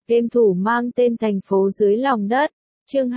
Game thủ mang tên thành phố dưới lòng đất. Chương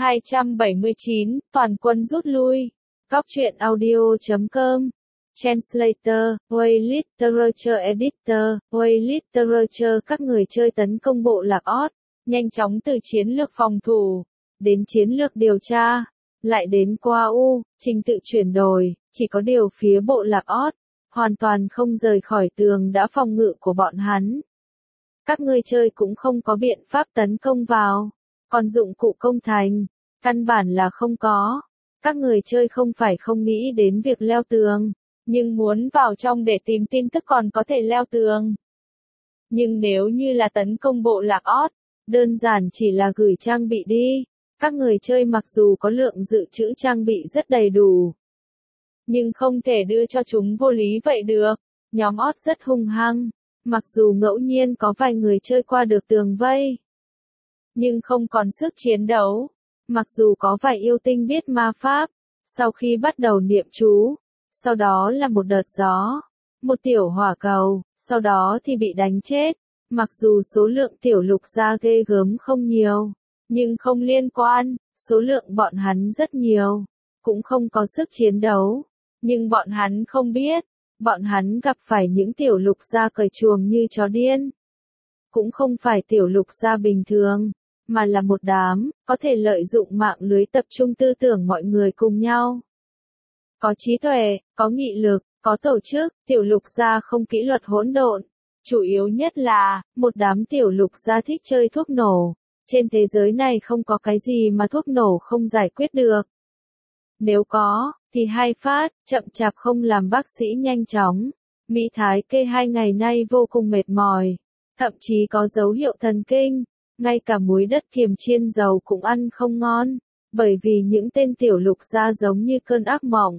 279, toàn quân rút lui. Góc truyện audio.com. Translator, Way Literature Editor, Way Literature. Các người chơi tấn công bộ lạc Oz, nhanh chóng từ chiến lược phòng thủ, đến chiến lược điều tra, lại đến qua trình tự chuyển đổi, chỉ có điều phía bộ lạc Oz, hoàn toàn không rời khỏi tường đã phòng ngự của bọn hắn. Các người chơi cũng không có biện pháp tấn công vào, còn dụng cụ công thành, căn bản là không có. Các người chơi không phải không nghĩ đến việc leo tường, nhưng muốn vào trong để tìm tin tức còn có thể leo tường. Nhưng nếu như là tấn công bộ lạc Oz, đơn giản chỉ là gửi trang bị đi. Các người chơi mặc dù có lượng dự trữ trang bị rất đầy đủ, nhưng không thể đưa cho chúng vô lý vậy được. Nhóm Oz rất hung hăng, mặc dù ngẫu nhiên có vài người chơi qua được tường vây, nhưng không còn sức chiến đấu. Mặc dù có vài yêu tinh biết ma pháp, sau khi bắt đầu niệm chú, sau đó là một đợt gió, một tiểu hỏa cầu, sau đó thì bị đánh chết. Mặc dù số lượng tiểu lục gia ghê gớm không nhiều, nhưng không liên quan, số lượng bọn hắn rất nhiều, cũng không có sức chiến đấu. Nhưng bọn hắn không biết, bọn hắn gặp phải những tiểu lục gia cởi chuồng như chó điên. Cũng không phải tiểu lục gia bình thường, mà là một đám, có thể lợi dụng mạng lưới tập trung tư tưởng mọi người cùng nhau. Có trí tuệ, có nghị lực, có tổ chức, tiểu lục gia không kỷ luật hỗn độn. Chủ yếu nhất là, một đám tiểu lục gia thích chơi thuốc nổ. Trên thế giới này không có cái gì mà thuốc nổ không giải quyết được. Nếu có, thì hai phát, chậm chạp không làm bác sĩ nhanh chóng. Mỹ Thái Kê 2 ngày nay vô cùng mệt mỏi, thậm chí có dấu hiệu thần kinh. Ngay cả muối đất kiềm chiên dầu cũng ăn không ngon, bởi vì những tên tiểu lục gia giống như cơn ác mộng.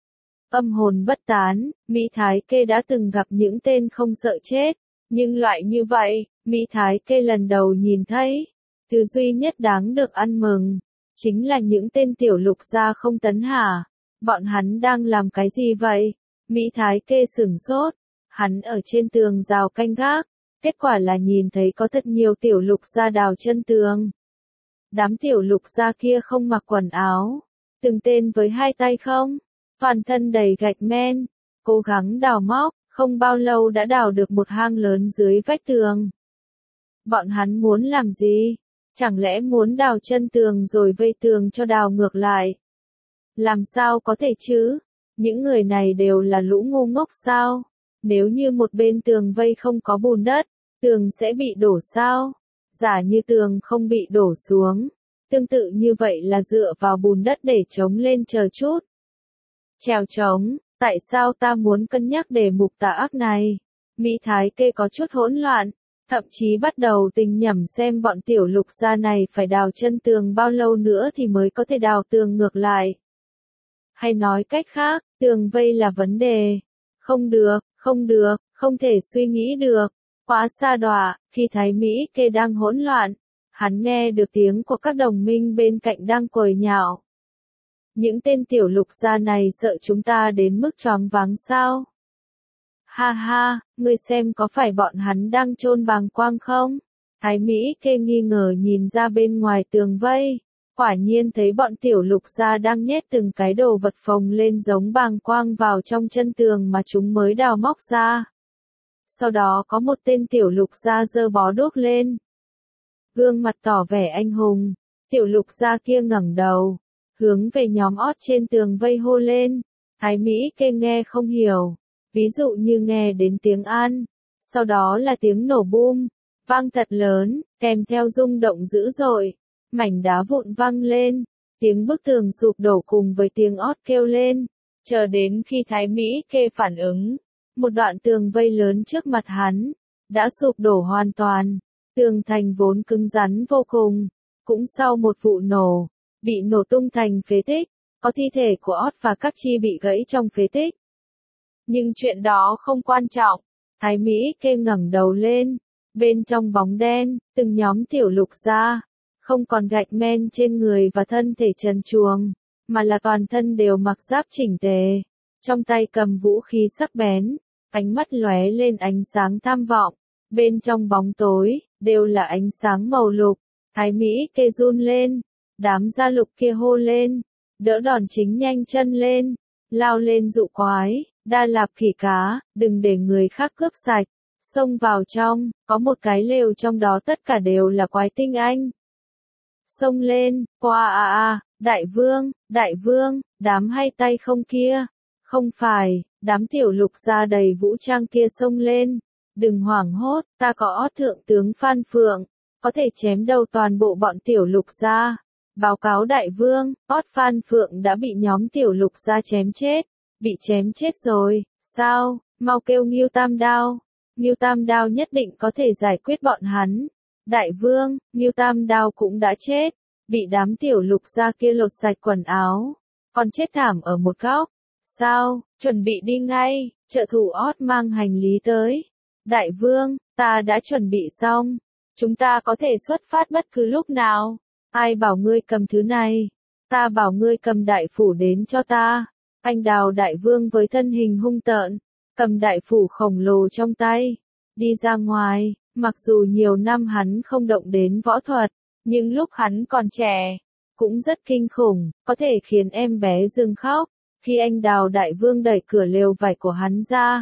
Âm hồn bất tán, Mỹ Thái Kê đã từng gặp những tên không sợ chết, nhưng loại như vậy, Mỹ Thái Kê lần đầu nhìn thấy. Thứ duy nhất đáng được ăn mừng, chính là những tên tiểu lục gia không tấn hả. Bọn hắn đang làm cái gì vậy? Mỹ Thái Kê sửng sốt, hắn ở trên tường rào canh gác, kết quả là nhìn thấy có thật nhiều tiểu lục gia đào chân tường. Đám tiểu lục gia kia không mặc quần áo, từng tên với 2 tay không, toàn thân đầy gạch men, cố gắng đào móc, không bao lâu đã đào được một hang lớn dưới vách tường. Bọn hắn muốn làm gì? Chẳng lẽ muốn đào chân tường rồi vây tường cho đào ngược lại? Làm sao có thể chứ? Những người này đều là lũ ngu ngốc sao? Nếu như một bên tường vây không có bùn đất, tường sẽ bị đổ sao? Giả như tường không bị đổ xuống, tương tự như vậy là dựa vào bùn đất để chống lên chờ chút. Trèo trống, tại sao ta muốn cân nhắc đề mục tà ác này? Mỹ Thái Kê có chút hỗn loạn, thậm chí bắt đầu tình nhẩm xem bọn tiểu lục gia này phải đào chân tường bao lâu nữa thì mới có thể đào tường ngược lại. Hay nói cách khác, tường vây là vấn đề. Không được, không thể suy nghĩ được. Quá xa đọa, khi Thái Mỹ Kê đang hỗn loạn, hắn nghe được tiếng của các đồng minh bên cạnh đang quầy nhạo. Những tên tiểu lục gia này sợ chúng ta đến mức choáng váng sao? Ha ha, ngươi xem có phải bọn hắn đang chôn bàng quang không? Thái Mỹ Kê nghi ngờ nhìn ra bên ngoài tường vây, quả nhiên thấy bọn tiểu lục gia đang nhét từng cái đồ vật phồng lên giống bàng quang vào trong chân tường mà chúng mới đào móc ra. Sau đó có một tên tiểu lục gia giơ bó đuốc lên, gương mặt tỏ vẻ anh hùng. Tiểu lục gia kia ngẩng đầu, hướng về nhóm Oz trên tường vây hô lên. Thái Mỹ Kê nghe không hiểu, ví dụ như nghe đến tiếng An, sau đó là tiếng nổ bum, vang thật lớn, kèm theo rung động dữ dội, mảnh đá vụn văng lên, tiếng bức tường sụp đổ cùng với tiếng Oz kêu lên, chờ đến khi Thái Mỹ Kê phản ứng, một đoạn tường vây lớn trước mặt hắn đã sụp đổ hoàn toàn. Tường thành vốn cứng rắn vô cùng, cũng sau một vụ nổ, bị nổ tung thành phế tích, có thi thể của Oz và các chi bị gãy trong phế tích. Nhưng chuyện đó không quan trọng. Thái Mỹ Kê ngẩng đầu lên, bên trong bóng đen, từng nhóm tiểu lục gia, không còn gạch men trên người và thân thể trần truồng, mà là toàn thân đều mặc giáp chỉnh tề, trong tay cầm vũ khí sắc bén, ánh mắt lóe lên ánh sáng tham vọng. Bên trong bóng tối, đều là ánh sáng màu lục. Thái Mỹ kê run lên, đám gia lục kia hô lên, đỡ đòn chính nhanh chân lên, lao lên dụ quái, Đa Lạp khỉ cá, đừng để người khác cướp sạch, xông vào trong, có một cái lều trong đó tất cả đều là quái tinh anh. Xông lên, qua đại vương, đám hay tay không kia, không phải, đám tiểu lục gia đầy vũ trang kia xông lên, đừng hoảng hốt, ta có ót thượng tướng Phan Phượng, có thể chém đầu toàn bộ bọn tiểu lục gia. Báo cáo đại vương, ót Phan Phượng đã bị nhóm tiểu lục gia chém chết, bị chém chết rồi, sao, mau kêu Ngưu Tam Đao, Ngưu Tam Đao nhất định có thể giải quyết bọn hắn. Đại vương, Ngưu Tam Đao cũng đã chết, bị đám tiểu lục gia kia lột sạch quần áo, còn chết thảm ở một góc. Sao, chuẩn bị đi ngay, trợ thủ ót mang hành lý tới. Đại vương, ta đã chuẩn bị xong, chúng ta có thể xuất phát bất cứ lúc nào. Ai bảo ngươi cầm thứ này? Ta bảo ngươi cầm đại phủ đến cho ta. Anh Đào đại vương với thân hình hung tợn, cầm đại phủ khổng lồ trong tay, đi ra ngoài, mặc dù nhiều năm hắn không động đến võ thuật, nhưng lúc hắn còn trẻ, cũng rất kinh khủng, có thể khiến em bé dừng khóc, khi anh Đào đại vương đẩy cửa lều vải của hắn ra.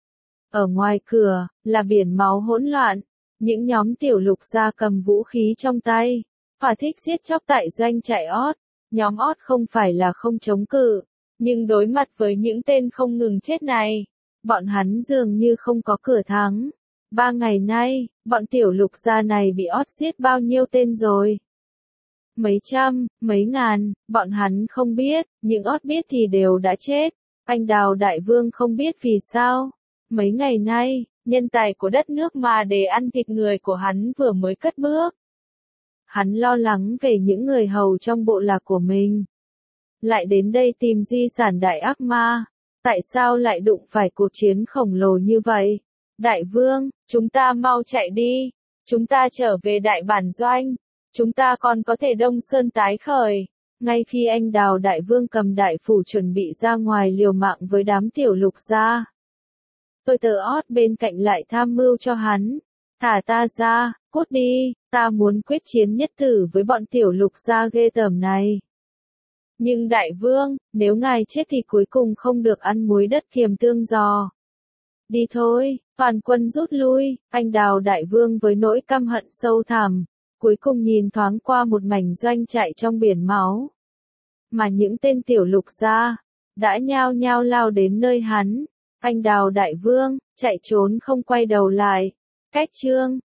Ở ngoài cửa, là biển máu hỗn loạn, những nhóm tiểu lục gia cầm vũ khí trong tay, thỏa thích giết chóc tại doanh trại ót, nhóm ót không phải là không chống cự, nhưng đối mặt với những tên không ngừng chết này, bọn hắn dường như không có cửa thắng. 3 ngày nay, bọn tiểu lục gia này bị ót giết bao nhiêu tên rồi? Mấy trăm, mấy ngàn, bọn hắn không biết, những ót biết thì đều đã chết. Anh Đào đại vương không biết vì sao. Mấy ngày nay, nhân tài của đất nước mà để ăn thịt người của hắn vừa mới cất bước. Hắn lo lắng về những người hầu trong bộ lạc của mình. Lại đến đây tìm di sản đại ác ma. Tại sao lại đụng phải cuộc chiến khổng lồ như vậy? Đại vương, chúng ta mau chạy đi. Chúng ta trở về đại bản doanh. Chúng ta còn có thể đông sơn tái khởi. Ngay khi anh Đào đại vương cầm đại phủ chuẩn bị ra ngoài liều mạng với đám tiểu lục gia, tôi tờ ót bên cạnh lại tham mưu cho hắn. Thả ta ra, cút đi, ta muốn quyết chiến nhất tử với bọn tiểu lục gia ghê tởm này. Nhưng đại vương, nếu ngài chết thì cuối cùng không được ăn muối đất kiềm tương giò. Đi thôi, toàn quân rút lui, anh Đào đại vương với nỗi căm hận sâu thẳm, cuối cùng nhìn thoáng qua một mảnh doanh trại trong biển máu. Mà những tên tiểu lục gia, đã nhao nhao lao đến nơi hắn. Anh Đào đại vương, chạy trốn không quay đầu lại. Cách chương